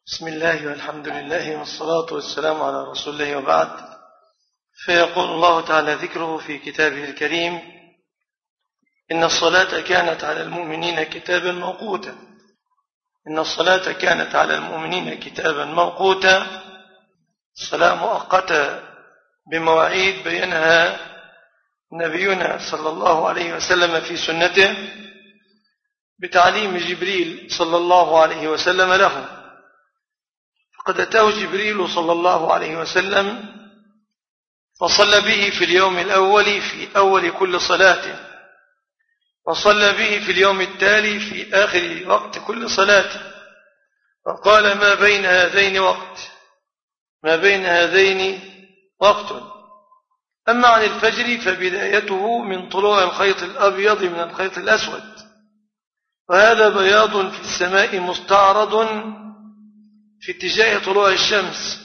بسم الله والحمد لله والصلاة والسلام على رسول الله وبعد. فيقول الله تعالى ذكره في كتابه الكريم: إن الصلاة كانت على المؤمنين كتابا موقوتا. إن الصلاة كانت على المؤمنين كتابا موقوتا، الصلاة مؤقتة بمواعيد بينها نبينا صلى الله عليه وسلم في سنته بتعليم جبريل صلى الله عليه وسلم له. فقد أتاه جبريل صلى الله عليه وسلم فصلى به في اليوم الأول في أول كل صلاة، وصلى به في اليوم التالي في آخر وقت كل صلاة، وقال: ما بين هذين وقت، ما بين هذين وقت. أما عن الفجر فبدايته من طلوع الخيط الأبيض من الخيط الأسود، وهذا بياض في السماء مستعرض في اتجاه طلوع الشمس،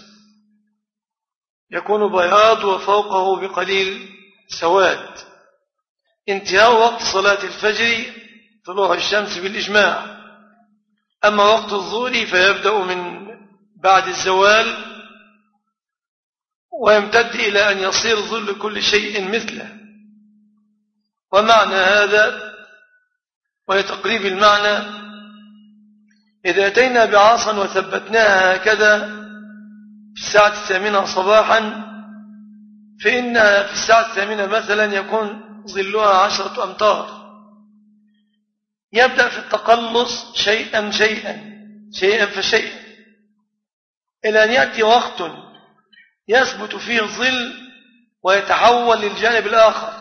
يكون بياض وفوقه بقليل سواد. انتهاء وقت صلاة الفجر طلوع الشمس بالإجماع. أما وقت الظهر فيبدأ من بعد الزوال ويمتد إلى أن يصير ظل كل شيء مثله. ومعنى هذا ولتقريب المعنى: إذا أتينا بعصا وثبتناها هكذا في الساعة 8 صباحا، فإنها في الساعة 8 مثلا يكون ظلها 10 أمتار. يبدأ في التقلص شيئا فشيئا إلى أن يأتي وقت يثبت فيه الظل ويتحول للجانب الآخر.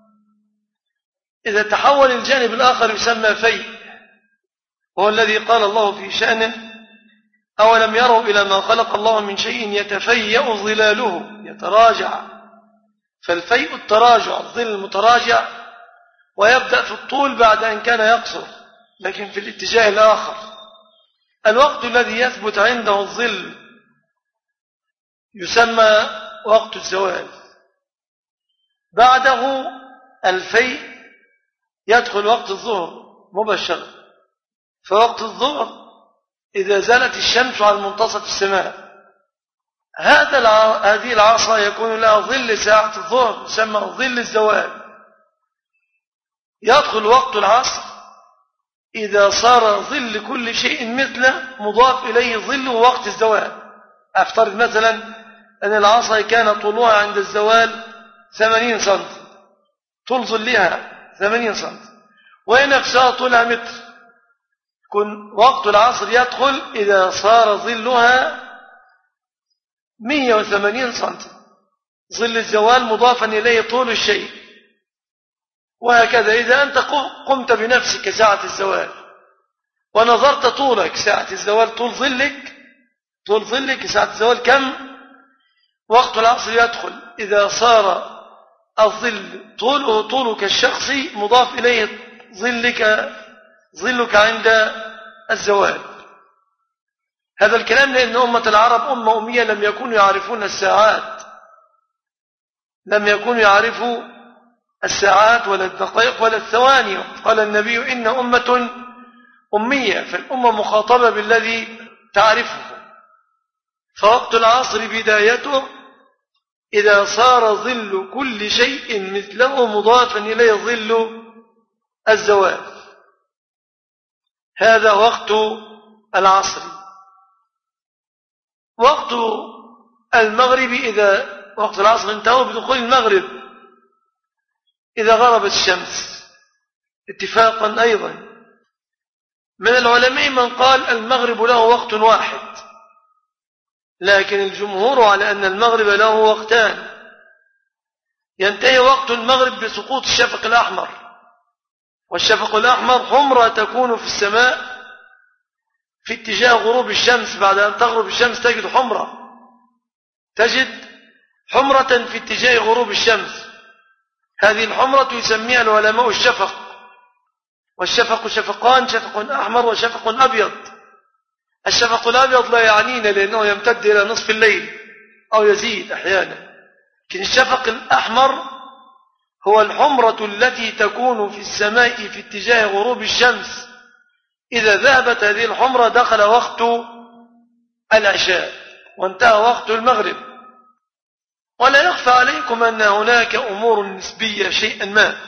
إذا تحول للجانب الآخر يسمى فيء، وهو الذي قال الله في شأنه: أولم يروا إلى ما خلق الله من شيء يتفيأ ظلاله يتراجع. فالفيء التراجع، الظل المتراجع، ويبدأ في الطول بعد أن كان يقصر لكن في الاتجاه الآخر. الوقت الذي يثبت عنده الظل يسمى وقت الزوال. بعده الفيء يدخل وقت الظهر مباشرة. فوقت الظهر إذا زالت الشمس عن منتصف السماء، هذه العصا يكون لها ظل ساعة الظهر يسمى ظل الزوال. يدخل وقت العصر إذا صار ظل كل شيء مثله مضاف إليه ظل وقت الزوال. أفترض مثلا أن العصا كان طولها عند الزوال 80 سم، طول ظلها 80 سم، وهي نفسها طولها متر. يكون وقت العصر يدخل إذا صار ظلها 180 سم، ظل الزوال مضافا إليه طول الشيء. وهكذا إذا أنت قمت بنفسك ساعة الزوال ونظرت طولك ساعة الزوال، طول ظلك ساعة الزوال كم؟ وقت العصر يدخل إذا صار الظل طولك الشخصي مضاف إليه ظلك عند الزوال. هذا الكلام لأن أمة العرب أمة أمية، لم يكونوا يعرفون الساعات، لم يكونوا يعرفوا الساعات ولا الدقائق ولا الثواني. قال النبي: إن أمة أمية، فالأمة مخاطبة بالذي تعرفه. فوقت العصر بدايته إذا صار ظل كل شيء مثله مضافا إليه ظل الزوال. هذا وقت العصر. وقت المغرب إذا وقت العصر انتهى بدخول المغرب إذا غربت الشمس اتفاقا. أيضا من العلماء من قال المغرب له وقت واحد، لكن الجمهور على أن المغرب له وقتان. ينتهي وقت المغرب بسقوط الشفق الأحمر، والشفق الأحمر حمرة تكون في السماء في اتجاه غروب الشمس. بعد أن تغرب الشمس تجد حمرة في اتجاه غروب الشمس. هذه الحمرة يسميها العلماء الشفق. والشفق شفقان: شفق أحمر وشفق أبيض. الشفق الأبيض لا يعنينا لأنه يمتد إلى نصف الليل أو يزيد أحيانا، لكن الشفق الأحمر هو الحمرة التي تكون في السماء في اتجاه غروب الشمس. إذا ذهبت هذه الحمرة دخل وقت العشاء وانتهى وقت المغرب. ولا يخفى عليكم أن هناك أمور نسبية شيئا ما،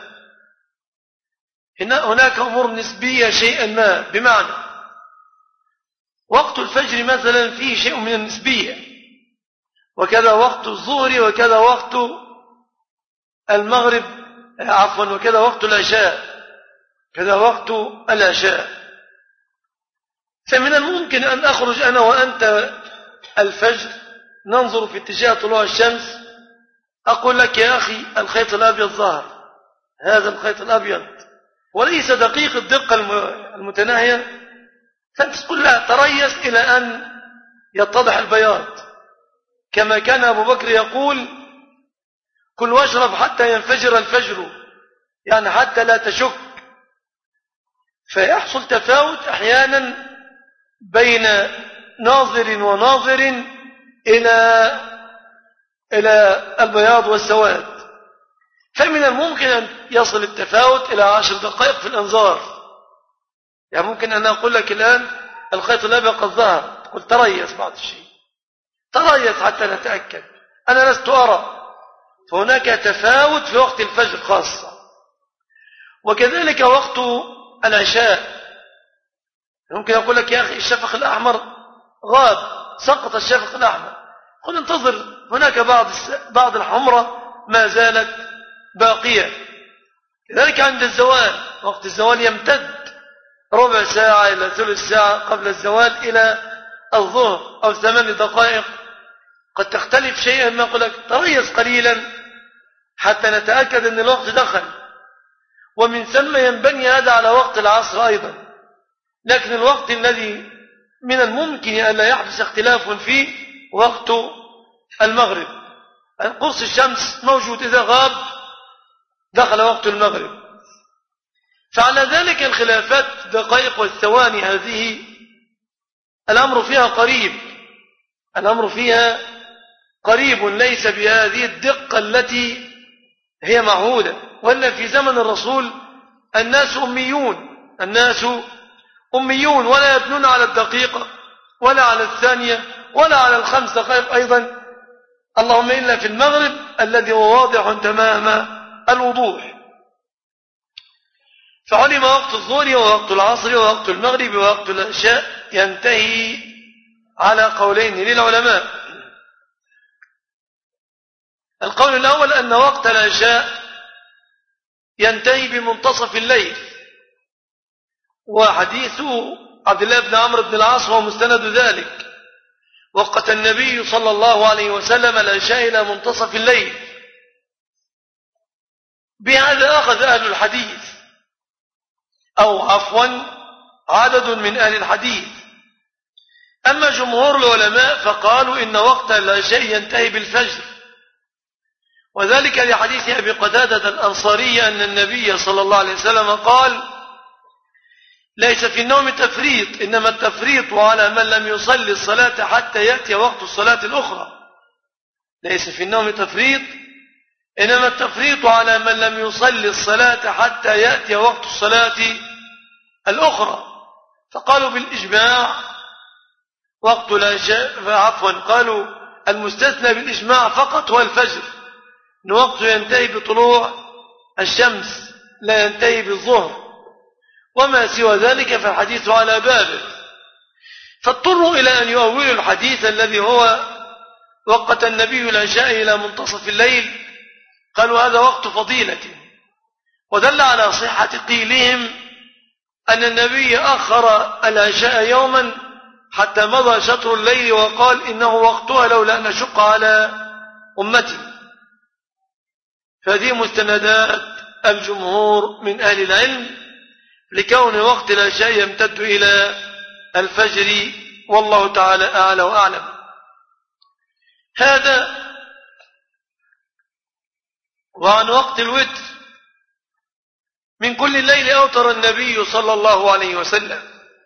هناك أمور نسبية شيئا ما، بمعنى وقت الفجر مثلا فيه شيء من النسبية، وكذا وقت الظهر، وكذا وقت المغرب، وكذا وقت العشاء، كذا وقت العشاء. فمن الممكن أن أخرج أنا وأنت الفجر ننظر في اتجاه طلوع الشمس، أقول لك يا أخي الخيط الأبيض ظهر، هذا الخيط الأبيض وليس دقيق الدقة المتناهية، فأنت تقول لا تريث إلى أن يتضح البياض، كما كان أبو بكر يقول كل واشرب حتى ينفجر الفجر، يعني حتى لا تشك. فيحصل تفاوت أحيانا بين ناظر وناظر إلى البياض والسواد، فمن الممكن أن يصل التفاوت إلى 10 دقائق في الأنظار. يعني ممكن أن أقول لك الآن الخيط الأبيض قد ظهر، تقول تريث بعض الشيء، تريث حتى نتأكد، أنا لست أرى. فهناك تفاوت في وقت الفجر خاصة. وكذلك وقت العشاء، ممكن أقول لك يا أخي الشفق الأحمر غاب، سقط الشفق الأحمر، قل انتظر، هناك بعض الحمرة ما زالت باقية. كذلك عند الزوال، وقت الزوال يمتد ربع ساعة إلى ثلث ساعة قبل الزوال إلى الظهر أو 8 دقائق، قد تختلف شيئا ما، أقول لك تريث قليلا حتى نتأكد أن الوقت دخل. ومن ثم ينبني هذا على وقت العصر أيضا. لكن الوقت الذي من الممكن أن لا يحدث اختلاف فيه وقت المغرب، قرص الشمس موجود، إذا غاب دخل وقت المغرب. فعلى ذلك الخلافات الدقائق والثواني هذه الأمر فيها قريب، الأمر فيها قريب، ليس بهذه الدقة التي هي معهودة. ولا في زمن الرسول الناس أميون ولا يبنون على الدقيقة ولا على الثانية ولا على ال5 دقائق أيضا، اللهم إلا في المغرب الذي هو واضح تمام الوضوح. فعلم وقت الظهر ووقت العصر ووقت المغرب ووقت العشاء ينتهي على قولين للعلماء. القول الأول أن وقت العشاء ينتهي بمنتصف الليل، وحديث عبد الله بن عمرو بن العاص هو مستند ذلك، وقت النبي صلى الله عليه وسلم العشاء إلى منتصف الليل. بهذا أخذ أهل الحديث، أو عفوا عدد من أهل الحديث. أما جمهور العلماء فقالوا إن وقت العشاء ينتهي بالفجر، وذلك لحديث أبي قتادة الأنصاري أن النبي صلى الله عليه وسلم قال ليس في النوم تفريط، إنما التفريط على من لم يصلي الصلاة حتى يأتي وقت الصلاة الأخرى. ليس في النوم تفريط، إنما التفريط على من لم يصلي الصلاة حتى يأتي وقت الصلاة الأخرى. فقالوا بالإجماع وقت العشاء، قالوا المستثنى بالإجماع فقط هو الفجر، إن وقته ينتهي بطلوع الشمس لا ينتهي بالظهر، وما سوى ذلك فالحديث على بابه. فاضطروا إلى أن يؤولوا الحديث الذي هو وقت النبي العشاء إلى منتصف الليل، قالوا هذا وقت فضيلة، ودل على صحة قيلهم أن النبي أخر العشاء يوما حتى مضى شطر الليل وقال إنه وقتها لولا أن أشق على أمتي. فهذه مستندات الجمهور من أهل العلم لكون وقت العشاء يمتد إلى الفجر، والله تعالى أعلى وأعلم. هذا. وعن وقت الوتر، من كل الليل أوتر النبي صلى الله عليه وسلم،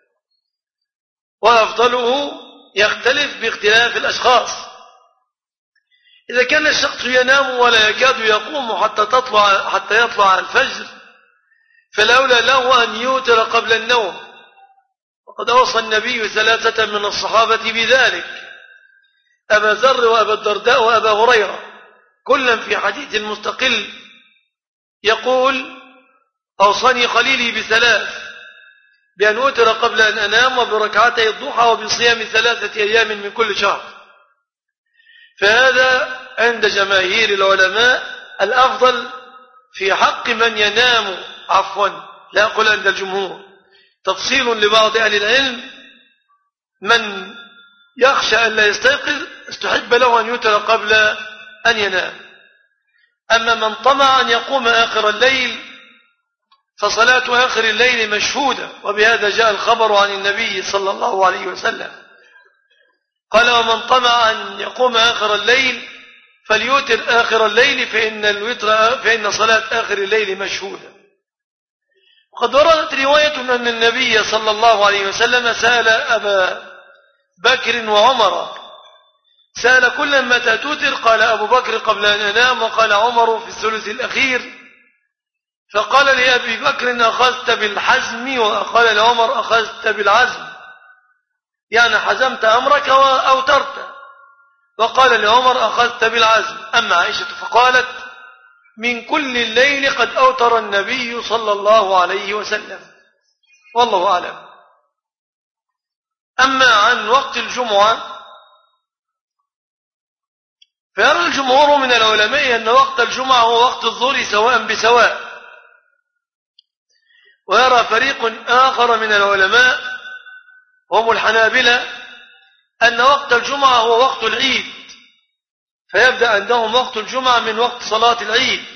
وأفضله يختلف باختلاف الأشخاص. إذا كان الشخص ينام ولا يكاد يقوم حتى يطلع الفجر، فالأولى له أن يوتر قبل النوم، وقد أوصى النبي 3 من الصحابة بذلك: أبا ذر وأبا الدرداء وأبا هريرة، كلا في حديث مستقل يقول: أوصاني خليلي ب3: بأن أوتر قبل أن أنام، وبركعتي الضحى، وبصيام 3 أيام من كل شهر. فهذا عند جماهير العلماء الأفضل في حق من ينام، لا أقول عند الجمهور، تفصيل لبعض أهل العلم: من يخشى أن لا يستيقظ استحب له أن يوتر قبل أن ينام. أما من طمع أن يقوم آخر الليل فصلاة آخر الليل مشهودة، وبهذا جاء الخبر عن النبي صلى الله عليه وسلم قال: ومن طمع أن يقوم آخر الليل فليوتر آخر الليل فإن صلاة آخر الليل مشهودة. وقد وردت رواية أن النبي صلى الله عليه وسلم سأل أبا بكر وعمر، سأل كل متى توتر؟ قال أبو بكر: قبل أن أنام، وقال عمر: في الثلث الأخير. فقال لأبي بكر: أخذت بالحزم، وقال لعمر: أخذت بالعزم، يعني حزمت أمرك وأوترت. وقال لعمر: أخذت بالعزم. أما عائشة فقالت: من كل الليل قد أوتر النبي صلى الله عليه وسلم، والله أعلم. أما عن وقت الجمعة فيرى الجمهور من العلماء أن وقت الجمعة هو وقت الظهر سواء بسواء، ويرى فريق آخر من العلماء وهم الحنابلة أن وقت الجمعة هو وقت العيد، فيبدأ عندهم وقت الجمعة من وقت صلاة العيد،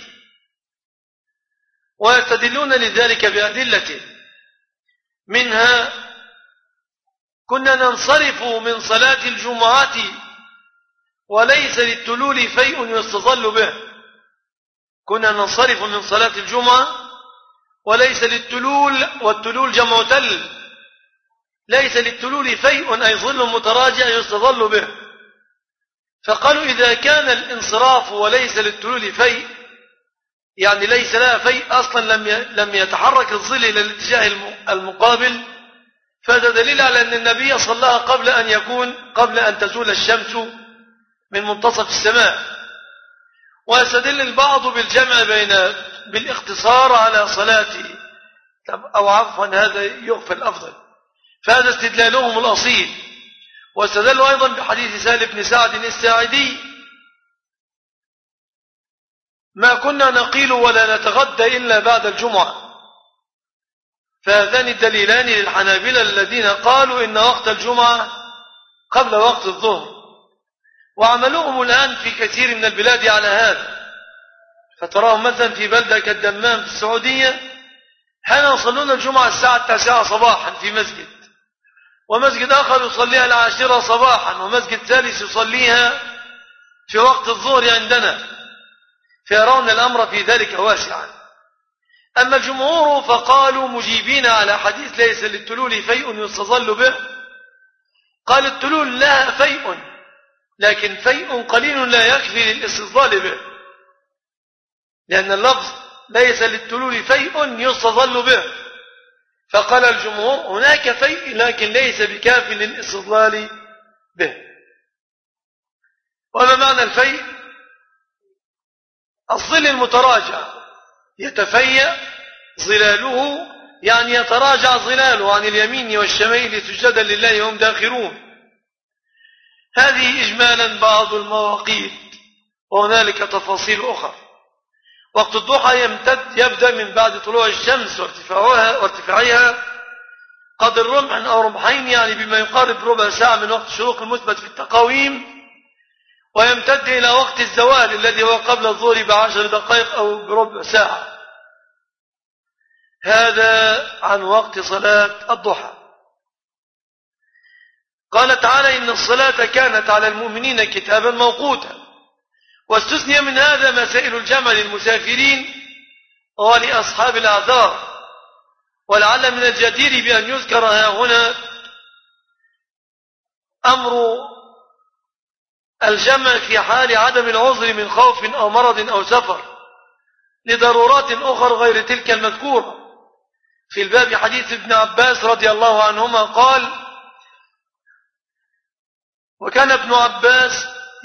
ويستدلون لذلك بأدلة منها: كنا ننصرف من صلاة الجمعة وليس للتلول فيء يستظل به. كنا ننصرف من صلاة الجمعة وليس للتلول، والتلول جمع تل، ليس للتلول فيء أي ظل متراجع يستظل به. فقالوا: إذا كان الانصراف وليس للتلول فيء، يعني ليس لها فيء أصلا، لم يتحرك الظل إلى الاتجاه المقابل، فهذا دليل على أن النبي صلى قبل أن تزول الشمس من منتصف السماء. ويستدل البعض بالجمع بالاختصار على صلاة، أو عفوا هذا يغفل الأفضل، فهذا استدلالهم الأصيل. واستدلوا أيضا بحديث سهل بن سعد الساعدي: ما كنا نقيل ولا نتغدى إلا بعد الجمعة. فهذان الدليلان للحنابلة الذين قالوا إن وقت الجمعة قبل وقت الظهر، وعملوهم الآن في كثير من البلاد على هذا. فتراهم مثلا في بلدة كالدمام في السعودية حين يصلون الجمعة الساعة 9 صباحا في مسجد، ومسجد آخر يصليها 10 صباحا، ومسجد ثالث يصليها في وقت الظهر عندنا، فيرون الأمر في ذلك واسعا. أما الجمهور فقالوا مجيبين على حديث ليس للتلول فيء يستظل به، قال: التلول لها فيء، لكن فيء قليل لا يكفي للاستظلال به، لأن اللفظ ليس للتلول فيء يستظل به. فقال الجمهور: هناك فيء لكن ليس بكاف للاستظلال به. وما معنى الفيء؟ الظل المتراجع يتفيأ ظلاله، يعني يتراجع ظلاله عن اليمين والشمال سجدا لله وهم داخرون. هذه إجمالا بعض المواقيت، وهنالك تفاصيل أخرى. وقت الضحى يبدأ من بعد طلوع الشمس وارتفاعها قدر رمح أو رمحين، يعني بما يقارب ربع ساعة من وقت الشروق المثبت في التقاويم، ويمتد إلى وقت الزوال الذي هو قبل الظهر ب10 دقائق أو بربع ساعة. هذا عن وقت صلاة الضحى. قال تعالى: إن الصلاة كانت على المؤمنين كتابا موقوتا. واستثني من هذا مسائل الجمع للمسافرين ولأصحاب الأعذار. ولعل من الجدير بأن يذكر هنا أمر الجمع في حال عدم العذر من خوف أو مرض أو سفر لضرورات أخرى غير تلك المذكورة. في الباب حديث ابن عباس رضي الله عنهما قال: وكان ابن عباس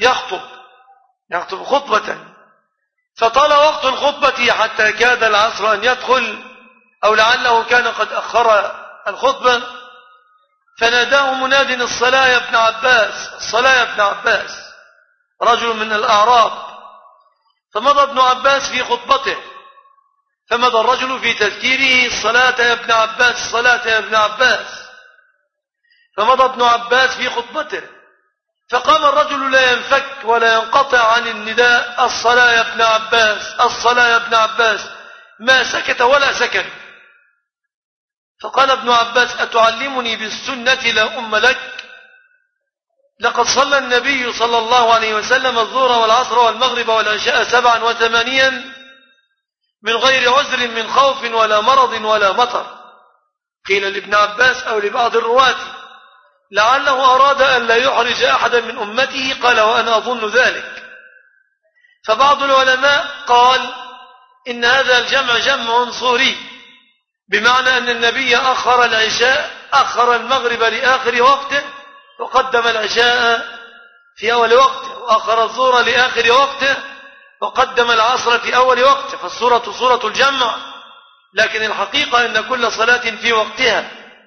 يخطب خطبة، فطال وقت الخطبة حتى كاد العصر أن يدخل، أو لعله كان قد أخر الخطبة، فناداه مناد: الصلاة يا ابن عباس، الصلاة يا ابن عباس، رجل من الأعراب. فمضى ابن عباس في خطبته، فمضى الرجل في تذكيره: الصلاة يا ابن عباس، الصلاة يا ابن عباس. فمضى ابن عباس في خطبته، فقام الرجل لا ينفك ولا ينقطع عن النداء: الصلاة يا ابن عباس، الصلاة يا ابن عباس، ما سكت ولا سكن. فقال ابن عباس: أتعلمني بالسنة لا أم لك؟ لقد صلى النبي صلى الله عليه وسلم الظهر والعصر والمغرب والعشاء 87 من غير عذر من خوف ولا مرض ولا مطر. قيل لابن عباس أو لبعض الرواة: لعله أراد أن لا يحرج أحدا من أمته. قال: وأنا أظن ذلك. فبعض العلماء قال إن هذا الجمع جمع صوري، بمعنى أن النبي أخر العشاء، أخر المغرب لآخر وقته وقدم العشاء في أول وقته، وأخر الظهر لآخر وقته وقدم العصر في أول وقته، فالصورة صورة الجمع، لكن الحقيقة أن كل صلاة في وقتها.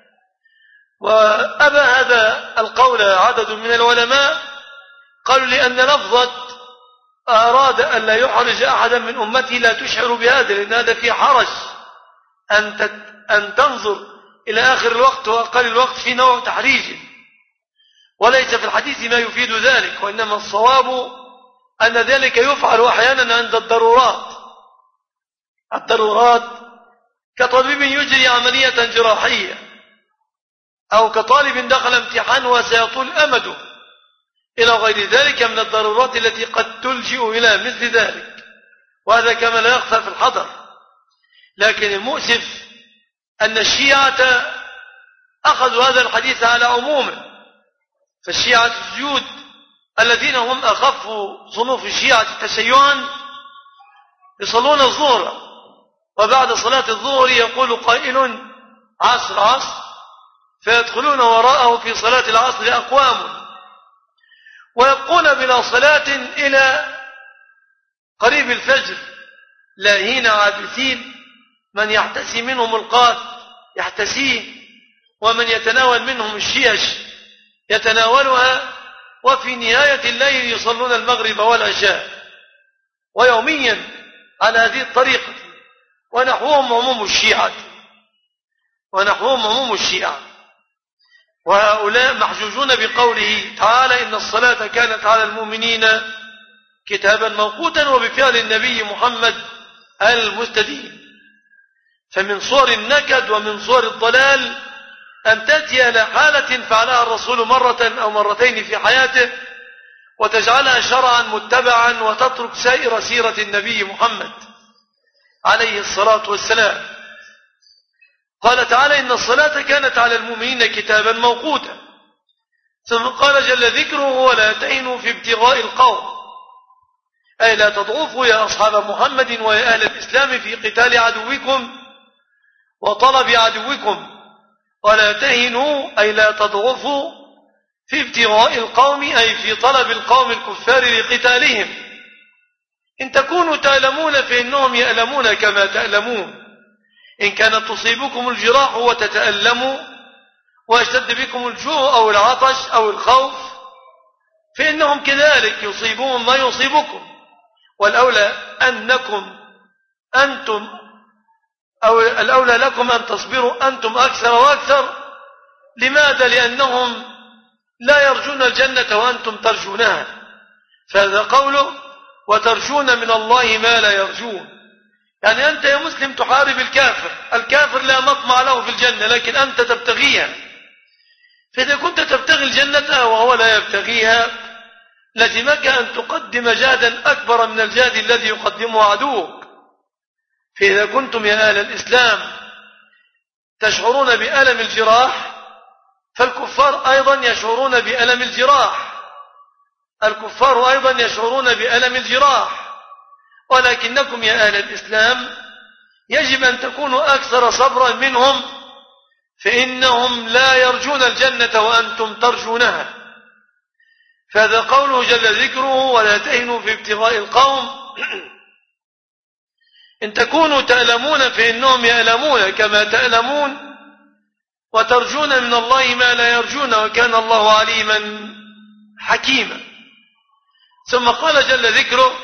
وأبى هذا القول عدد من العلماء، قالوا لأن لفظة أراد أن لا يحرج أحدا من أمتي لا تشعر بهذا، لأن هذا في حرج أن تنظر إلى آخر الوقت وأقل الوقت في نوع تحريج، وليس في الحديث ما يفيد ذلك، وإنما الصواب أن ذلك يفعل أحيانا عند الضرورات كطبيب يجري عملية جراحية، أو كطالب دخل امتحان وسيطول أمده، إلى غير ذلك من الضرورات التي قد تلجئ إلى مثل ذلك، وهذا كما لا يخفى في الحضر. لكن المؤسف أن الشيعة أخذوا هذا الحديث على عمومه، فالشيعة الزيود الذين هم أخف صنوف الشيعة تشيعا يصلون الظهر، وبعد صلاة الظهر يقول قائل: عصر عصر، فيدخلون وراءه في صلاة العصر أقوام، ويبقون بلا صلاة إلى قريب الفجر لاهين عابثين، من يحتسي منهم القات يحتسيه، ومن يتناول منهم الشيش يتناولها، وفي نهاية الليل يصلون المغرب والعشاء، ويوميا على هذه الطريقة. ونحوهم عموم الشيعة، وهؤلاء محجوجون بقوله تعالى: إن الصلاة كانت على المؤمنين كتابا موقوتا، وبفعل النبي محمد المستدين. فمن صور النكد ومن صور الضلال أن تأتي إلى حالة فعلها الرسول مرة أو مرتين في حياته وتجعلها شرعا متبعا، وتترك سائر سيرة النبي محمد عليه الصلاة والسلام. قال تعالى: إن الصلاة كانت على المؤمنين كتابا موقوتا. ثم قال جل ذكره: ولا تهنوا في ابتغاء القوم، أي لا تضعفوا يا أصحاب محمد ويا أهل الإسلام في قتال عدوكم وطلب عدوكم. ولا تهنوا أي لا تضعفوا في ابتغاء القوم، أي في طلب القوم الكفار لقتالهم. إن تكونوا تألمون فإنهم يألمون كما تألمون، إن كانت تصيبكم الجراح وتتألموا ويشتد بكم الجوع أو العطش أو الخوف فإنهم كذلك يصيبون ما يصيبكم، والأولى أنكم أنتم أو الأولى لكم أن تصبروا أنتم أكثر وأكثر. لماذا؟ لأنهم لا يرجون الجنة وأنتم ترجونها، فهذا قوله: وترجون من الله ما لا يرجون. يعني أنت يا مسلم تحارب الكافر لا مطمع له في الجنة، لكن أنت تبتغيها. فإذا كنت تبتغي الجنة وهو لا يبتغيها لزمك أن تقدم جهدا أكبر من الجهد الذي يقدمه عدوك. فإذا كنتم يا أهل الإسلام تشعرون بألم الجراح، فالكفار أيضا يشعرون بألم الجراح، ولكنكم يا أهل الإسلام يجب أن تكونوا أكثر صبرا منهم، فإنهم لا يرجون الجنة وأنتم ترجونها. فهذا قوله جل ذكره: ولا تهنوا في ابتغاء القوم إن تكونوا تألمون فإنهم يألمون كما تألمون وترجون من الله ما لا يرجون وكان الله عليما حكيما. ثم قال جل ذكره: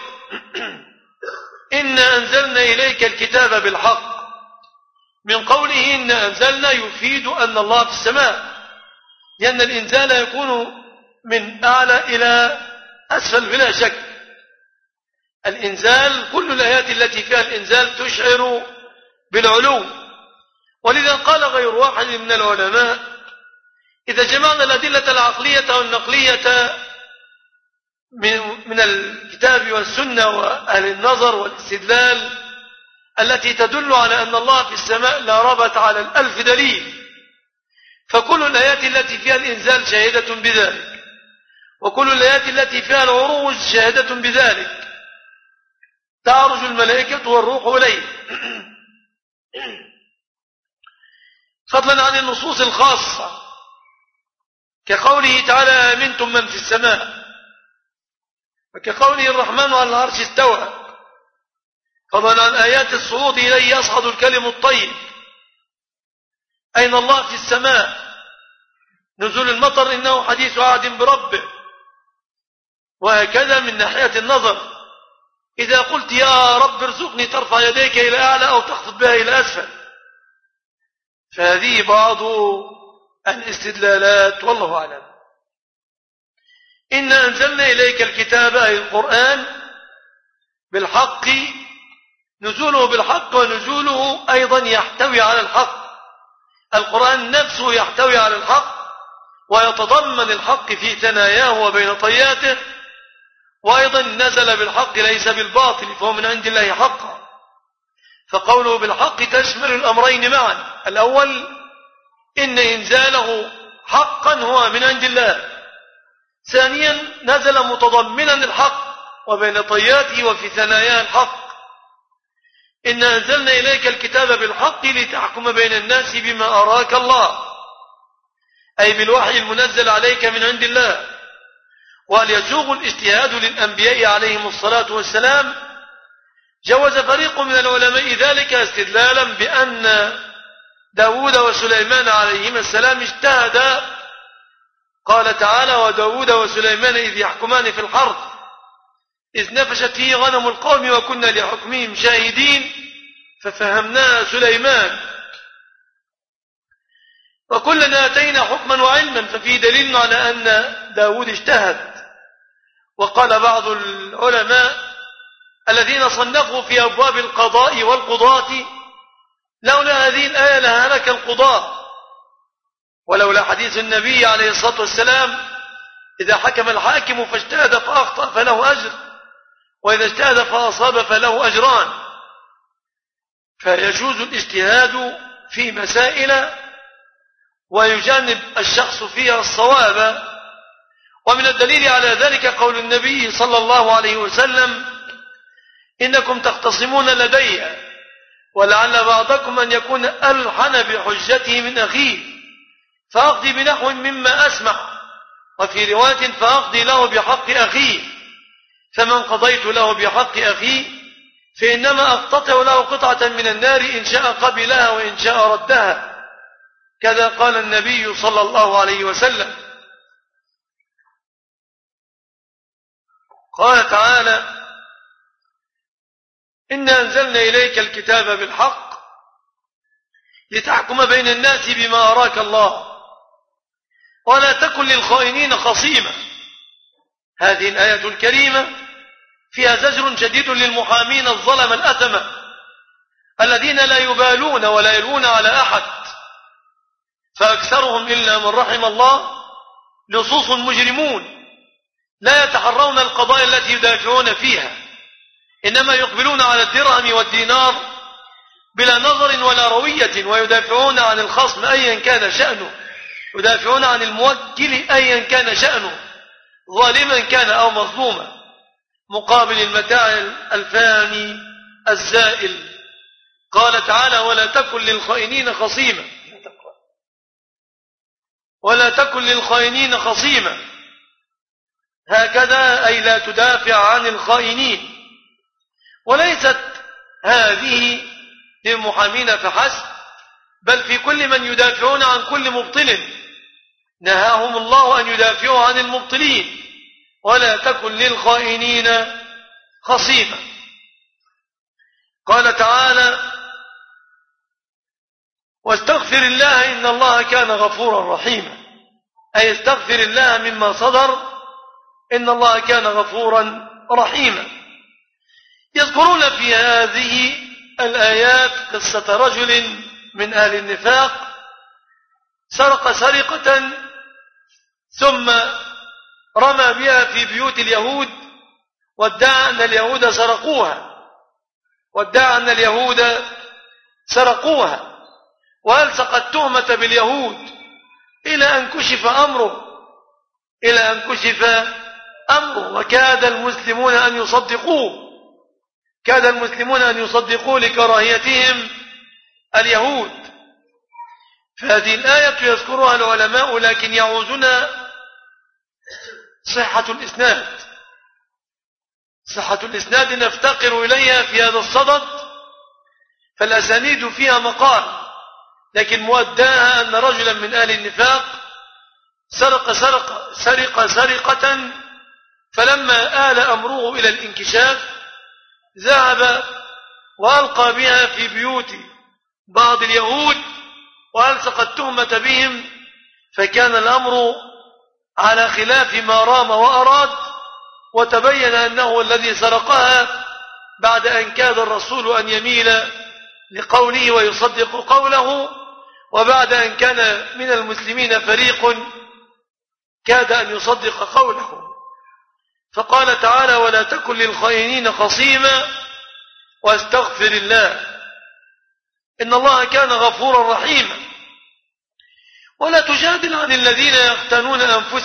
إنا أنزلنا إليك الكتاب بالحق. من قوله إنا أنزلنا يفيد أن الله في السماء، لأن الإنزال يكون من أعلى إلى أسفل بلا شك. الإنزال كل الآيات التي فيها الإنزال تشعر بالعلو، ولذا قال غير واحد من العلماء: إذا جمعنا الأدلة العقلية والنقلية من الكتاب والسنة وأهل النظر والاستدلال التي تدل على أن الله في السماء لا ربط على 1000 دليل، فكل الآيات التي فيها الإنزال شاهدة بذلك، وكل الآيات التي فيها العروج شاهدة بذلك. تعرج الملائكة والروح إليه، فضلا عن النصوص الخاصة كقوله تعالى: آمنتم من في السماء، وكقوله الرحمن على العرش استوى، فضلا عن آيات الصعود إليه يصعد الكلم الطيب. أين الله في السماء؟ نزول المطر إنه حديث عهد بربه. وهكذا من ناحية النظر، إذا قلت يا رب ارزقني ترفع يديك إلى أعلى أو تخفض بها إلى أسفل، فهذه بعض الاستدلالات والله أعلم. إنا أنزلنا إليك الكتاب أي القرآن بالحق، نزوله بالحق ونزوله أيضا يحتوي على الحق. القرآن نفسه يحتوي على الحق ويتضمن الحق في ثناياه وبين طياته، وأيضا نزل بالحق ليس بالباطل، فهو من عند الله حقا. فقوله بالحق تشمل الأمرين معا: الأول إن إنزاله حقا هو من عند الله، ثانيا نزل متضمنا الحق وبين طياته وفي ثناياه الحق. إن أنزلنا إليك الكتاب بالحق لتحكم بين الناس بما أراك الله، أي بالوحي المنزل عليك من عند الله. وهل يسوغ الاجتهاد للأنبياء عليهم الصلاة والسلام؟ جوز فريق من العلماء ذلك استدلالا بأن داود وسليمان عليهما السلام اجتهدا. قال تعالى: وداود وسليمان إذ يحكمان في الحرث إذ نفشت فيه غنم القوم وكنا لحكمهم شاهدين ففهمناها سليمان وكلنا آتينا حكما وعلما، ففي دليل على أن داود اجتهد. وقال بعض العلماء الذين صنفوا في أبواب القضاء والقضاة: لولا هذه الآية لهلك القضاة، ولولا حديث النبي عليه الصلاة والسلام: إذا حكم الحاكم فاجتهد فأخطأ فله أجر، وإذا اجتهد فأصاب فله أجران. فيجوز الاجتهاد في مسائل ويجانب الشخص فيها الصواب. ومن الدليل على ذلك قول النبي صلى الله عليه وسلم: إنكم تختصمون لدي ولعل بعضكم أن يكون ألحن بحجته من أخيه فأقضي بنحو مما أسمع، وفي رواية فأقضي له بحق أخيه، فمن قضيت له بحق أخيه فإنما أقتطع له قطعة من النار إن شاء قبلها وإن شاء ردها. كذا قال النبي صلى الله عليه وسلم. قال تعالى: إنا أنزلنا إليك الكتاب بالحق لتحكم بين الناس بما أراك الله ولا تكن للخائنين خصيما. هذه الآية الكريمة فيها زجر شديد للمحامين الظلم الأثمة الذين لا يبالون ولا يلوون على أحد، فأكثرهم إلا من رحم الله لصوص مجرمون لا يتحرون القضايا التي يدافعون فيها، إنما يقبلون على الدرهم والدينار بلا نظر ولا روية، ويدافعون عن الخصم أيا كان شأنه، يدافعون عن الموكل أيا كان شأنه، ظالما كان أو مظلوما، مقابل المتاع الفاني الزائل قال تعالى ولا تكن للخائنين خصيما، ولا تكن للخائنين خصيما، هكذا أي لا تدافع عن الخائنين. وليست هذه للمحامين فحسب، بل في كل من يدافعون عن كل مبطل، نهاهم الله أن يدافعوا عن المبطلين. ولا تكن للخائنين خصيما. قال تعالى واستغفر الله إن الله كان غفورا رحيما، أي استغفر الله مما صدر، إن الله كان غفورا رحيما. يذكرون في هذه الآيات قصة رجل من أهل النفاق سرق سرقة ثم رمى بها في بيوت اليهود وادعى أن اليهود سرقوها، وألصق التهمة باليهود إلى أن كشف أمره، وكاد المسلمون أن يصدقوه لكراهيتهم اليهود. فهذه الآية يذكرها العلماء، لكن يعوزون صحة الإسناد نفتقر إليها في هذا الصدد، فالأسانيد فيها مقال، لكن مؤداها أن رجلا من أهل النفاق سرق سرقة، فلما آل أمره إلى الانكشاف ذهب وألقى بها في بيوت بعض اليهود وألصق التهمة بهم، فكان الأمر على خلاف ما رام وأراد، وتبين أنه الذي سرقها بعد أن كاد الرسول أن يميل لقوله ويصدق قوله، وبعد أن كان من المسلمين فريق كاد أن يصدق قوله. فقال تعالى ولا تكن للخائنين خصيما واستغفر الله إن الله كان غفورا رحيما. ولا تجادل عن الذين يختانون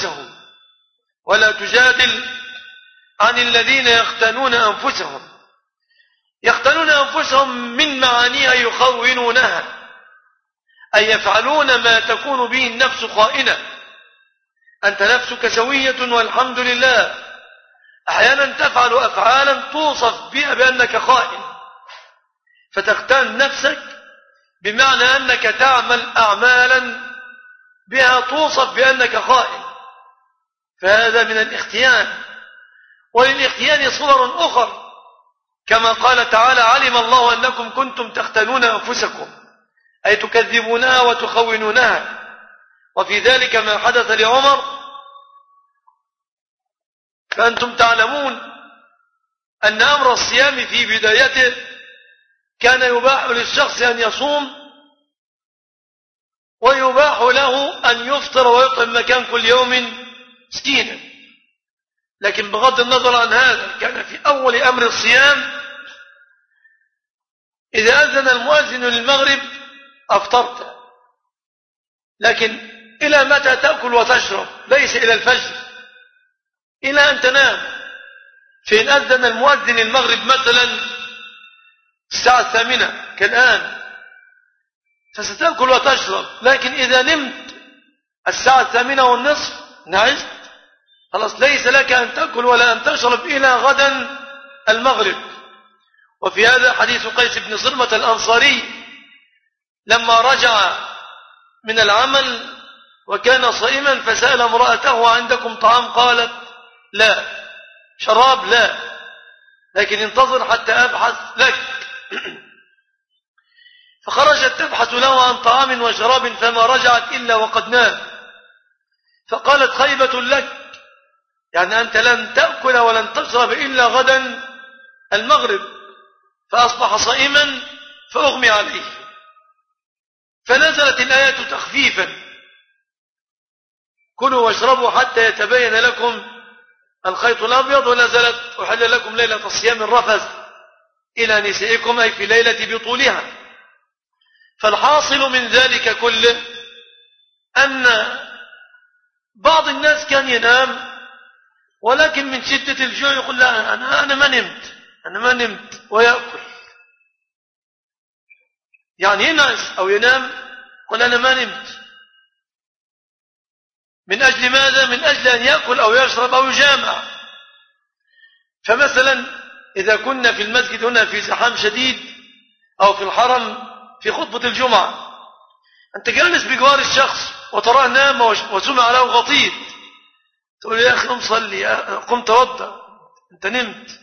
أنفسهم، يختانون أنفسهم من معانيها يخونونها، أي يفعلون ما تكون به النفس خائنة. أنت نفسك سوية والحمد لله، أحيانا تفعل أفعالا توصف بها بأنك خائن، فتختان نفسك بمعنى أنك تعمل أعمالا بها توصف بأنك خائن، فهذا من الاختيان. وللاختيان صور أخرى، كما قال تعالى علم الله أنكم كنتم تختانون أنفسكم، أي تكذبونها وتخونونها. وفي ذلك ما حدث لعمر، فأنتم تعلمون أن أمر الصيام في بدايته كان يباح للشخص أن يصوم، ويباح له أن يفطر ويطعم مكان كل يوم مسكينا. لكن بغض النظر عن هذا، كان في أول أمر الصيام إذا أذن المؤذن للمغرب أفطرت، لكن إلى متى تأكل وتشرب؟ ليس إلى الفجر، إلى أن تنام. فإن أذن المؤذن المغرب مثلا الساعة 8 كالآن، فستأكل وتشرب، لكن إذا نمت الساعة 8:30 نعست، خلاص ليس لك أن تأكل ولا أن تشرب إلى غدا المغرب. وفي هذا حديث قيس بن صرمة الأنصاري لما رجع من العمل وكان صائما، فسأل امرأته عندكم طعام؟ قالت لا. شراب؟ لا، لكن انتظر حتى أبحث لك. فخرجت تبحث له عن طعام وشراب، فما رجعت إلا وقد نام. فقالت خيبة لك، يعني أنت لن تأكل ولن تشرب إلا غدا المغرب. فأصبح صائما فأغمي عليه، فنزلت الآية تخفيفا: كلوا واشربوا حتى يتبين لكم الخيط الأبيض، ونزلت أحل لكم ليلة الصيام الرفث إلى نسائكم، أي في ليلة بطولها. فالحاصل من ذلك كله أن بعض الناس كان ينام، ولكن من شدة الجوع يقول لا أنا ما نمت ويأكل. يعني ينعس أو ينام، قل أنا ما نمت. من أجل ماذا؟ من أجل أن يأكل أو يشرب أو يجامع. فمثلا إذا كنا في المسجد هنا في زحام شديد أو في الحرم في خطبة الجمعة، أنت جالس بجوار الشخص وتراه نام وسمع له غطيط، تقول يا أخي قم صلي، قم توضأ، أنت نمت.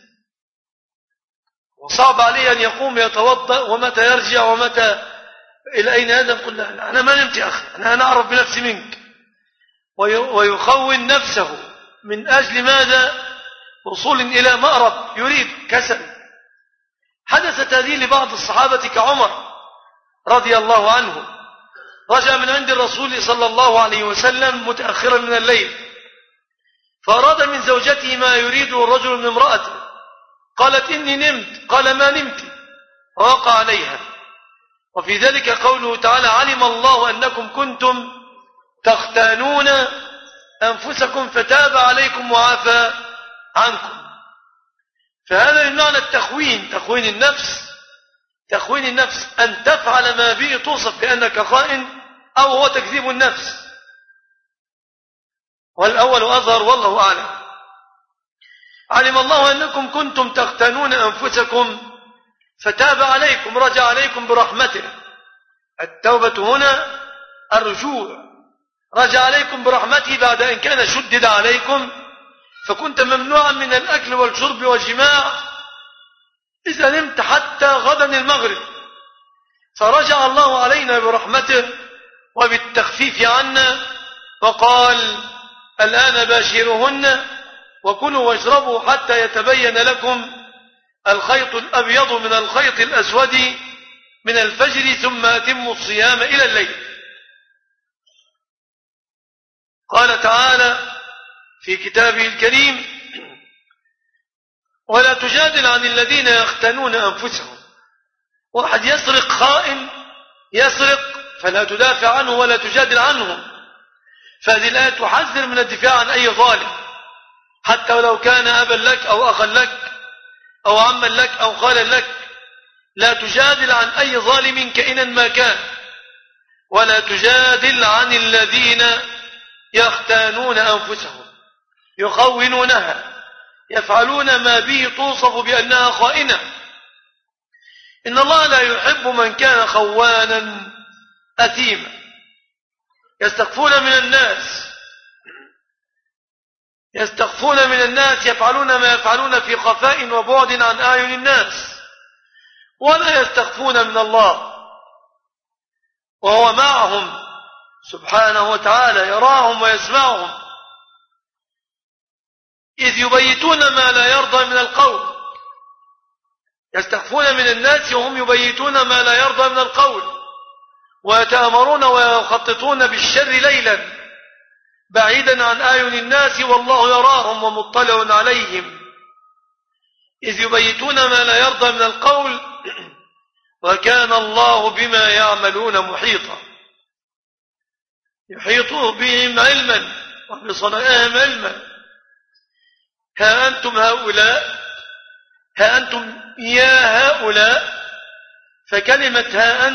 وصعب عليه أن يقوم يتوضأ ومتى يرجع ومتى إلى أين يذهب. قل لا أنا ما نمت يا أخي، أنا أعرف بنفسي منك. ويخون نفسه من أجل ماذا؟ وصول إلى مأرب يريد كسل. حدثت هذه لبعض الصحابة كعمر رضي الله عنه، رجع من عند الرسول صلى الله عليه وسلم متأخرا من الليل، فأراد من زوجته ما يريده الرجل من امرأته، قالت إني نمت، قال ما نمت، ووقع عليها. وفي ذلك قوله تعالى علم الله أنكم كنتم تختانون أنفسكم فتاب عليكم وعافى عنكم. فهذا من معنى التخوين، تخوين النفس أن تفعل ما به توصف بأنك خائن أو هو تكذيب النفس، والأول أظهر والله أعلم. علم الله أنكم كنتم تختانون أنفسكم فتاب عليكم، رجع عليكم برحمته. التوبة هنا الرجوع، رجع عليكم برحمته بعد أن كان شدد عليكم، فكنت ممنوعا من الأكل والشرب والجماع إذا نمت حتى غدا المغرب، فرجع الله علينا برحمته وبالتخفيف عنا، وقال الآن باشرهن وكلوا واشربوا حتى يتبين لكم الخيط الأبيض من الخيط الأسود من الفجر ثم أتموا الصيام إلى الليل. قال تعالى في كتابه الكريم ولا تجادل عن الذين يختنون أنفسهم. واحد يسرق، خائن يسرق، فلا تدافع عنه ولا تجادل عنه. فهذه الآية تحذر من الدفاع عن أي ظالم، حتى ولو كان أبا لك أو أخا لك أو عما لك أو خالا لك، لا تجادل عن أي ظالم كائنا ما كان. ولا تجادل عن الذين يختانون أنفسهم، يخونونها، يفعلون ما به توصف بأنها خائنة. إن الله لا يحب من كان خوانا أثيما. يستخفون من الناس، يفعلون ما يفعلون في خفاء وبعد عن أعين الناس، ولا يستخفون من الله وهو معهم سبحانه وتعالى، يراهم ويسمعهم إذ يبيتون ما لا يرضى من القول. يستخفون من الناس وهم يبيتون ما لا يرضى من القول، ويتآمرون ويخططون بالشر ليلا بعيدا عن أعين الناس والله يراهم ومطلع عليهم. إذ يبيتون ما لا يرضى من القول وكان الله بما يعملون محيطا. يحيط بهم علما وبصنائهم علما. ها أنتم هؤلاء، ها أنتم يا هؤلاء، فكلمة ها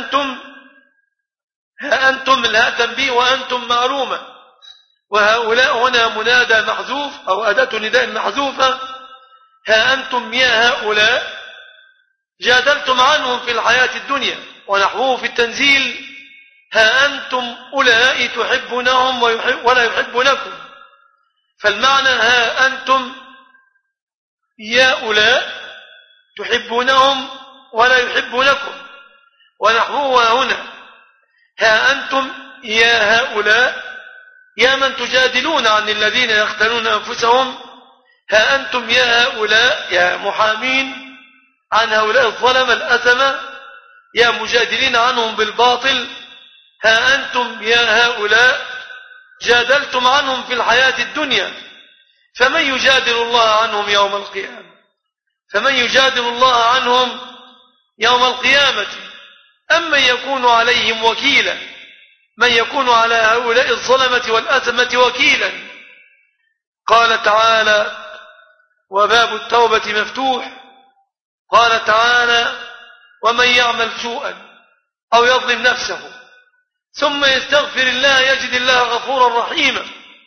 أنتم لا تنبيه وأنتم معلومة، وهؤلاء هنا منادى محذوف أو أداة نداء محذوفة. ها أنتم يا هؤلاء جادلتم عنهم في الحياة الدنيا، ونحوه في التنزيل ها أنتم أولئك تحبونهم ولا يحبونكم. فالمعنى ها أنتم يا أولئك تحبونهم ولا يحبونكم، ونحوه هنا ها أنتم يا هؤلاء يا من تجادلون عن الذين يختنون أنفسهم. ها أنتم يا هؤلاء يا محامين عن هؤلاء الظلم الأثمة، يا مجادلين عنهم بالباطل. ها أنتم يا هؤلاء جادلتم عنهم في الحياة الدنيا، فمن يجادل الله عنهم يوم القيامة؟ فمن يجادل الله عنهم يوم القيامة؟ أم من يكون عليهم وكيلا، من يكون على هؤلاء الظلمة والأثمة وكيلا. قال تعالى وباب التوبة مفتوح. قال تعالى ومن يعمل سوءا أو يظلم نفسه ثم يستغفر الله يجد الله غفورا رحيما.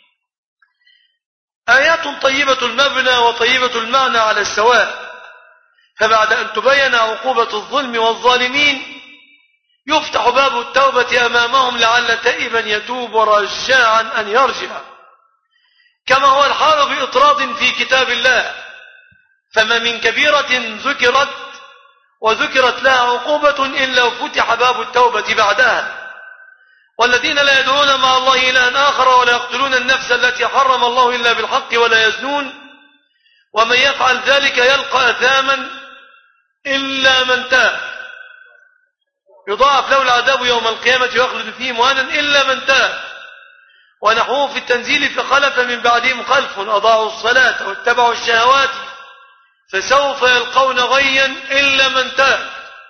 آيات طيبة المبنى وطيبة المعنى على السواء. فبعد أن تبين عقوبة الظلم والظالمين يفتح باب التوبة أمامهم لعل تائبا يتوب ورجاعا أن يرجع، كما هو الحال بإطراد في كتاب الله. فما من كبيرة ذكرت وذكرت لها عقوبة إلا فتح باب التوبة بعدها. والذين لا يدعون مع الله إلها آخر ولا يقتلون النفس التي حرم الله إلا بالحق ولا يزنون ومن يفعل ذلك يلقى أثاما إلا من تاب يضاعف له العذاب يوم القيامة ويخلد فيه مهانا إلا من تاب. ونحوه في التنزيل فخلف من بعدهم خلف أضاعوا الصلاة واتبعوا الشهوات فسوف يلقون غيا إلا من تاب.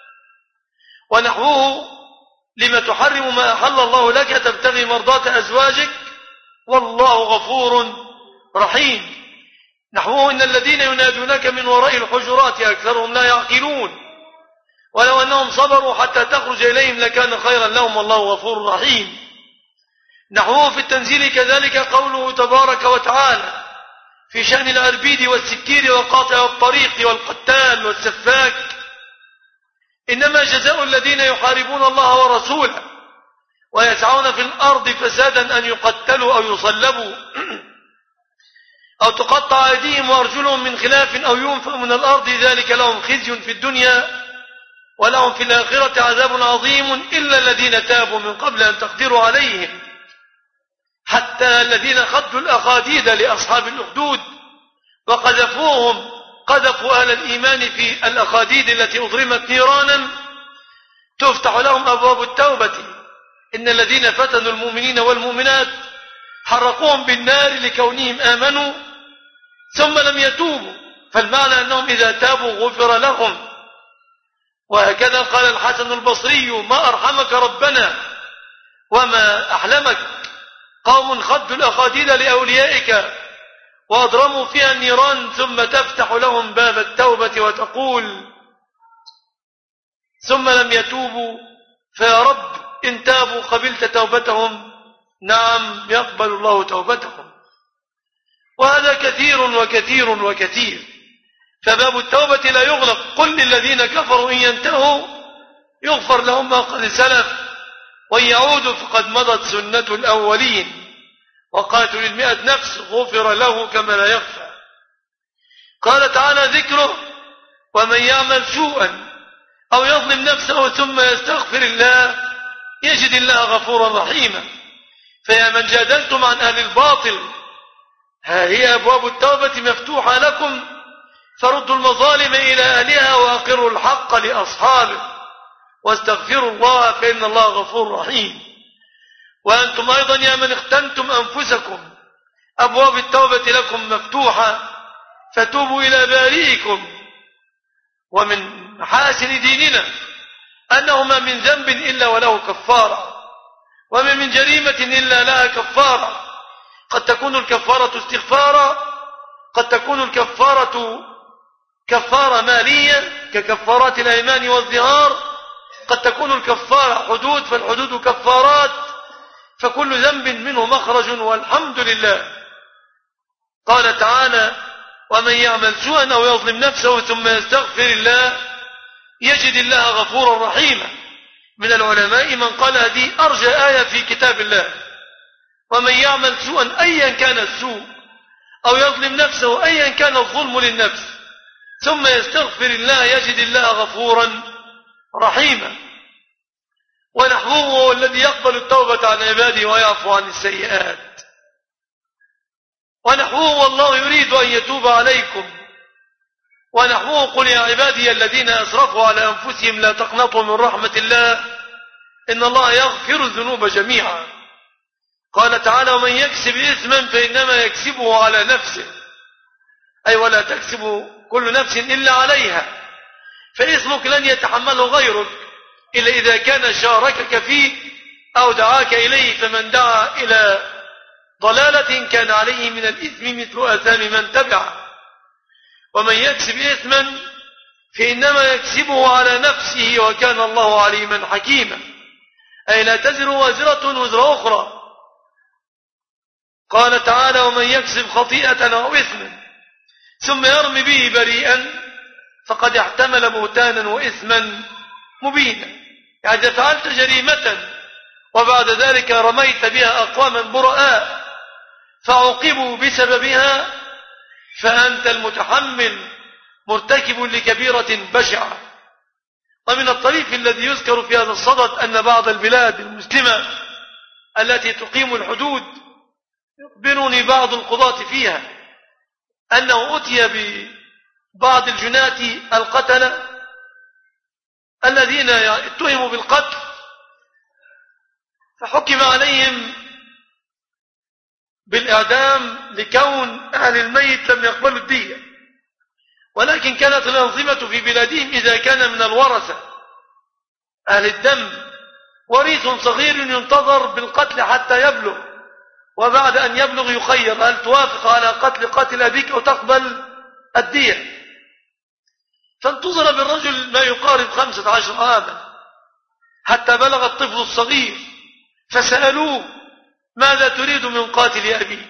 ونحوه لما تحرم ما أحل الله لك تبتغي مرضات أزواجك والله غفور رحيم. نحوه إن الذين ينادونك من وراء الحجرات أكثرهم لا يعقلون ولو أنهم صبروا حتى تخرج إليهم لكان خيرا لهم والله غفور رحيم. نحوه في التنزيل كذلك قوله تبارك وتعالى في شأن العربيد والسكير وقاطع الطريق والقتال والسفاك إنما جزاء الذين يحاربون الله ورسوله ويسعون في الأرض فسادا أن يقتلوا أو يصلبوا أو تقطع أيديهم وأرجلهم من خلاف أو ينفوا من الأرض ذلك لهم خزي في الدنيا ولهم في الآخرة عذاب عظيم إلا الذين تابوا من قبل أن تقدروا عليهم حتى الذين خدوا الأخاديد لأصحاب الأخدود وقذفوهم قذفوا أهل الإيمان في الأخاديد التي أضرمت نيرانا تفتح لهم أبواب التوبة. إن الذين فتنوا المؤمنين والمؤمنات حرقوهم بالنار لكونهم آمنوا ثم لم يتوبوا فالمعنى أنهم إذا تابوا غفر لهم. وهكذا قال الحسن البصري ما أرحمك ربنا وما أحلمك قوم خدوا الأخاديد لأوليائك وأضرموا فيها النيران ثم تفتح لهم باب التوبة وتقول ثم لم يتوبوا فيا رب إن تابوا قبلت توبتهم نعم يقبل الله توبتهم. وهذا كثير وكثير وكثير. فباب التوبة لا يغلق قل للذين كفروا إن ينتهوا يغفر لهم ما قد سلف وإن يعودوا فقد مضت سنة الأولين وقاتل 100 نفس غفر له كما لا يخفى. قال تعالى ذكره ومن يعمل سوءا أو يظلم نفسه ثم يستغفر الله يجد الله غفورا رحيما. فيا من جادلتم عن أهل الباطل ها هي أبواب التوبة مفتوحة لكم فردوا المظالم إلى أهلها وأقروا الحق لأصحابه واستغفروا الله فإن الله غفور رحيم. وأنتم أيضا يا من اختنتم أنفسكم أبواب التوبة لكم مفتوحة فتوبوا إلى بارئكم. ومن محاسن ديننا أنه ما من ذنب إلا وله كفارة ومن جريمة إلا لها كفارة. قد تكون الكفارة استغفارا قد تكون الكفارة كفارة مالية ككفارات الأيمان والظهار قد تكون الكفارة حدود فالحدود كفارات فكل ذنب منه مخرج والحمد لله. قال تعالى ومن يعمل سوءا أو يظلم نفسه ثم يستغفر الله يجد الله غفورا رحيما. من العلماء من قال هذه أرجى آية في كتاب الله ومن يعمل سوءا أيا كان السوء أو يظلم نفسه أيا كان الظلم للنفس ثم يستغفر الله يجد الله غفورا رحيما. ونحوه هو الذي يقبل التوبة عن عباده ويعفو عن السيئات. ونحوه والله يريد أن يتوب عليكم. ونحوه قل يا عبادي الذين أسرفوا على أنفسهم لا تقنطوا من رحمة الله إن الله يغفر الذنوب جميعا. قال تعالى ومن يكسب إثما فإنما يكسبه على نفسه أي ولا تكسب كل نفس إلا عليها فإثمك لن يتحمله غيرك إلا إذا كان شاركك فيه أو دعاك إليه فمن دعا إلى ضلالة كان عليه من الإثم مثل آثام من تبعه. ومن يكسب إثما فإنما يكسبه على نفسه وكان الله عليما حكيما. أي لا تزر وازرة وزر أخرى. قال تعالى ومن يكسب خطيئة أو إثما ثم يرمي به بريئا فقد احتمل بهتانا وإثما مبينا. يعني إذا فعلت جريمة وبعد ذلك رميت بها أقواما براء فعوقبوا بسببها فأنت المتحمل مرتكب لكبيرة بشعة. ومن الطريف الذي يذكر في هذا الصدد أن بعض البلاد المسلمة التي تقيم الحدود يخبرني بعض القضاة فيها أنه أتي ببعض الجنات القتلة الذين اتهموا بالقتل فحكم عليهم بالإعدام لكون أهل الميت لم يقبلوا الدية، ولكن كانت الأنظمة في بلادهم إذا كان من الورثة أهل الدم وريث صغير ينتظر بالقتل حتى يبلغ، وبعد أن يبلغ يخير هل توافق على قتل أبيك أو تقبل الدية. فانتظر بالرجل ما يقارب 15 عاما حتى بلغ الطفل الصغير، فسألوه ماذا تريد من قاتل أبيك؟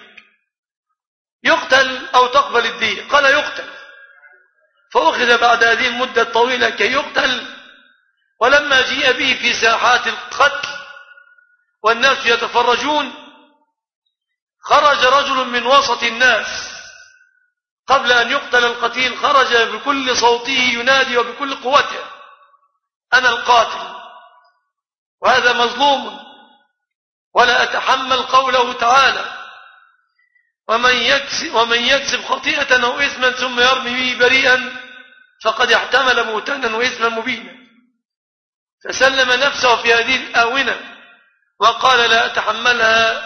يقتل أو تقبل الدية؟ قال يقتل. فأخذ بعد هذه المدة الطويلة كي يقتل، ولما جيء به في ساحات القتل والناس يتفرجون خرج رجل من وسط الناس قبل أن يقتل القتيل، خرج بكل صوته ينادي وبكل قوته أنا القاتل وهذا مظلوم ولا أتحمل قوله تعالى ومن يكسب خطيئة أو إثما ثم يرمي به بريئا فقد احتمل بهتانا وإثما مبينا. فسلم نفسه في هذه الآونة وقال لا أتحملها،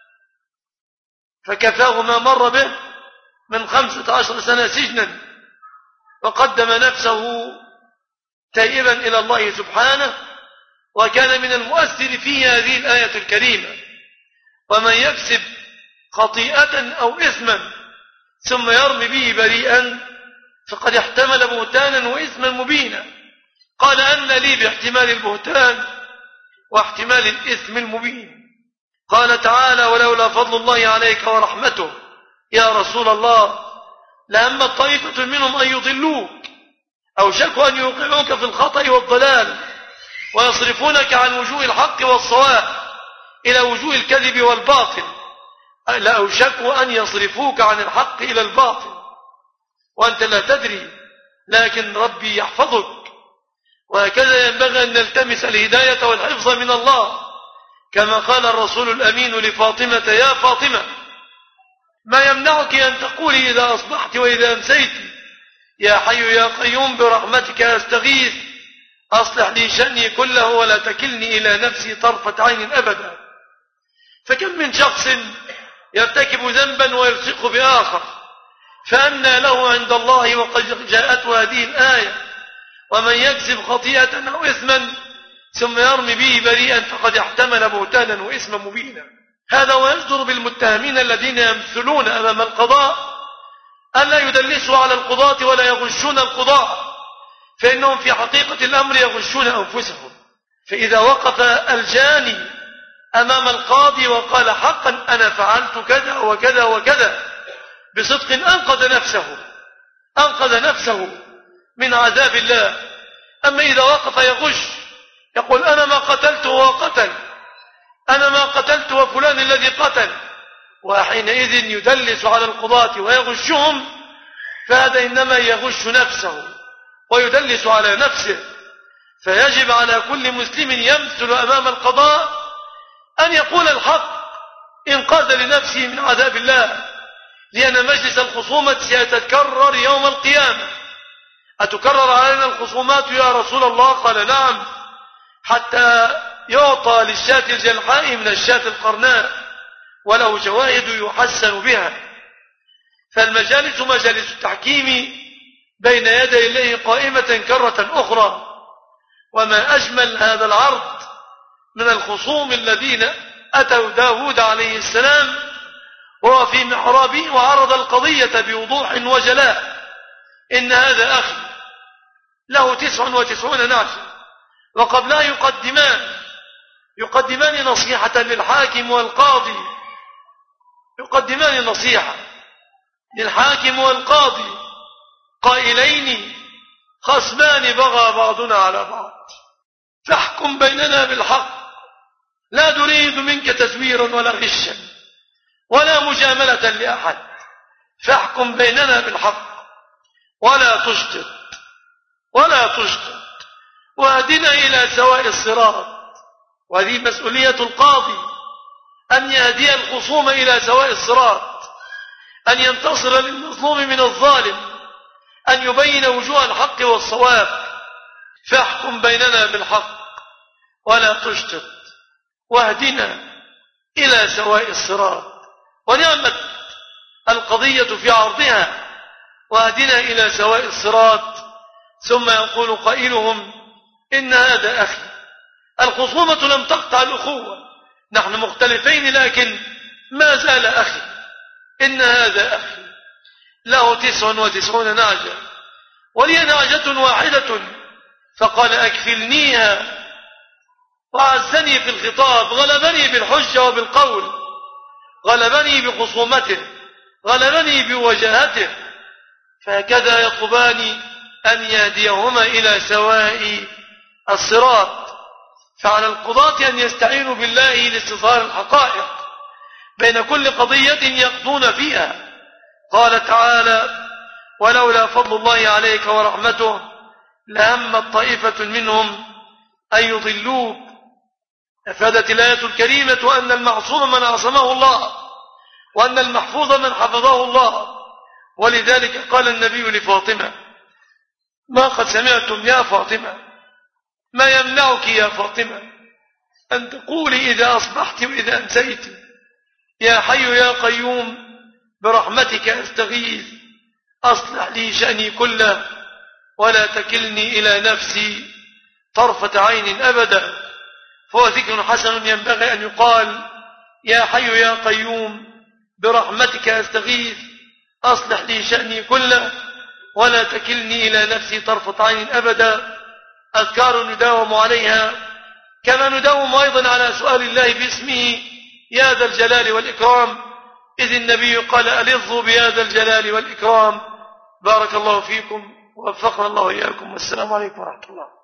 فكفاه ما مر به من 15 سنة سجنا، وقدم نفسه تائبا إلى الله سبحانه، وكان من المؤثر في هذه الآية الكريمة ومن يكسب خطيئة أو إثما ثم يرمي به بريئا فقد احتمل بهتانا وإثما مبينا. قال أن لي باحتمال البهتان واحتمال الإثم المبين. قال تعالى ولولا فضل الله عليك ورحمته يا رسول الله لهم طائفة منهم أن يضلوك أو شكوا أن يوقعوك في الخطأ والضلال ويصرفونك عن وجوه الحق والصواب إلى وجوه الكذب والباطل، أو شكوا أن يصرفوك عن الحق إلى الباطل وأنت لا تدري، لكن ربي يحفظك. وهكذا ينبغي أن نلتمس الهداية والحفظ من الله، كما قال الرسول الأمين لفاطمة يا فاطمة ما يمنعك أن تقولي إذا أصبحت وإذا أمسيت يا حي يا قيوم برحمتك أستغيث أصلح لي شأني كله ولا تكلني إلى نفسي طرفة عين أبدا. فكم من شخص يرتكب ذنبا ويلصق بآخر، فأنى له عند الله وقد جاءته هذه الآية ومن يكسب خطيئة أو إثما ثم يرمي به بريئا فقد احتمل بهتانا وإثما مبينا. هذا ويصدر بالمتهمين الذين يمثلون أمام القضاء ألا يدلسوا على القضاة ولا يغشون القضاء، فإنهم في حقيقة الأمر يغشون أنفسهم. فإذا وقف الجاني أمام القاضي وقال حقا أنا فعلت كذا وكذا وكذا بصدق أنقذ نفسه من عذاب الله. أما إذا وقف يغش يقول أنا ما قتلت وهو قتل، أنا ما قتلت وفلان الذي قتل، وحينئذ يدلس على القضاة ويغشهم، فهذا إنما يغش نفسه ويدلس على نفسه. فيجب على كل مسلم يمثل أمام القضاء أن يقول الحق إنقاذ لنفسه من عذاب الله، لأن مجلس الخصومة سيتكرر يوم القيامة. أتكرر علينا الخصومات يا رسول الله؟ قال نعم، حتى يعطى للشاة الجلحاء من الشاة القرناء وله شواهد يحسن بها. فالمجالس مجالس التحكيم بين يدي الله قائمة كرة أخرى. وما أجمل هذا العرض من الخصوم الذين أتوا داود عليه السلام وهو في محرابه وعرض القضية بوضوح وجلاء. إن هذا أخي له 99 نعجة، وقبلها يقدمان نصيحة للحاكم والقاضي، يقدمان نصيحة للحاكم والقاضي قائلين خصمان بغى بعضنا على بعض، فاحكم بيننا بالحق، لا نريد منك تزويرا ولا غشا ولا مجاملة لأحد، فاحكم بيننا بالحق ولا تشطط واهدنا إلى سواء الصراط. وهذه مسؤولية القاضي، أن يهدي الخصوم إلى سواء الصراط، أن ينتصر للمظلوم من الظالم، أن يبين وجوه الحق والصواب. فاحكم بيننا بالحق ولا تشطط واهدنا إلى سواء الصراط. ونعمت القضية في عرضها، واهدنا إلى سواء الصراط. ثم يقول قائلهم إن هذا أخي. الخصومة لم تقطع الأخوة، نحن مختلفين لكن ما زال أخي. إن هذا أخي له 99 نعجة ولي نعجة واحدة، فقال أكفلنيها، وعزني في الخطاب، غلبني بالحجة وبالقول، غلبني بخصومته، غلبني بوجاهته. فهكذا يطلبان أن يهديهما إلى سواء الصراط. فعلى القضاة أن يستعينوا بالله لاستظهار الحقائق بين كل قضية يقضون فيها. قال تعالى ولولا فضل الله عليك ورحمته لهمت طائفة منهم أن يضلوك. أفادت الآية الكريمة أن المعصوم من عصمه الله، وأن المحفوظ من حفظه الله. ولذلك قال النبي لفاطمة ما قد سمعتم يا فاطمة، ما يمنعك يا فاطمة أن تقولي إذا أصبحت وإذا أمسيت يا حي يا قيوم برحمتك أستغيث أصلح لي شأني كله ولا تكلني إلى نفسي طرفة عين أبدا. فهو ذكر حسن ينبغي أن يقال يا حي يا قيوم برحمتك أستغيث أصلح لي شأني كله ولا تكلني إلى نفسي طرفة عين أبدا. أذكار نداوم عليها كما نداوم أيضا على سؤال الله باسمه يا ذا الجلال والإكرام، إذ النبي قال ألظوا بيا ذا الجلال والإكرام. بارك الله فيكم ووفقنا الله وإياكم، والسلام عليكم ورحمة الله.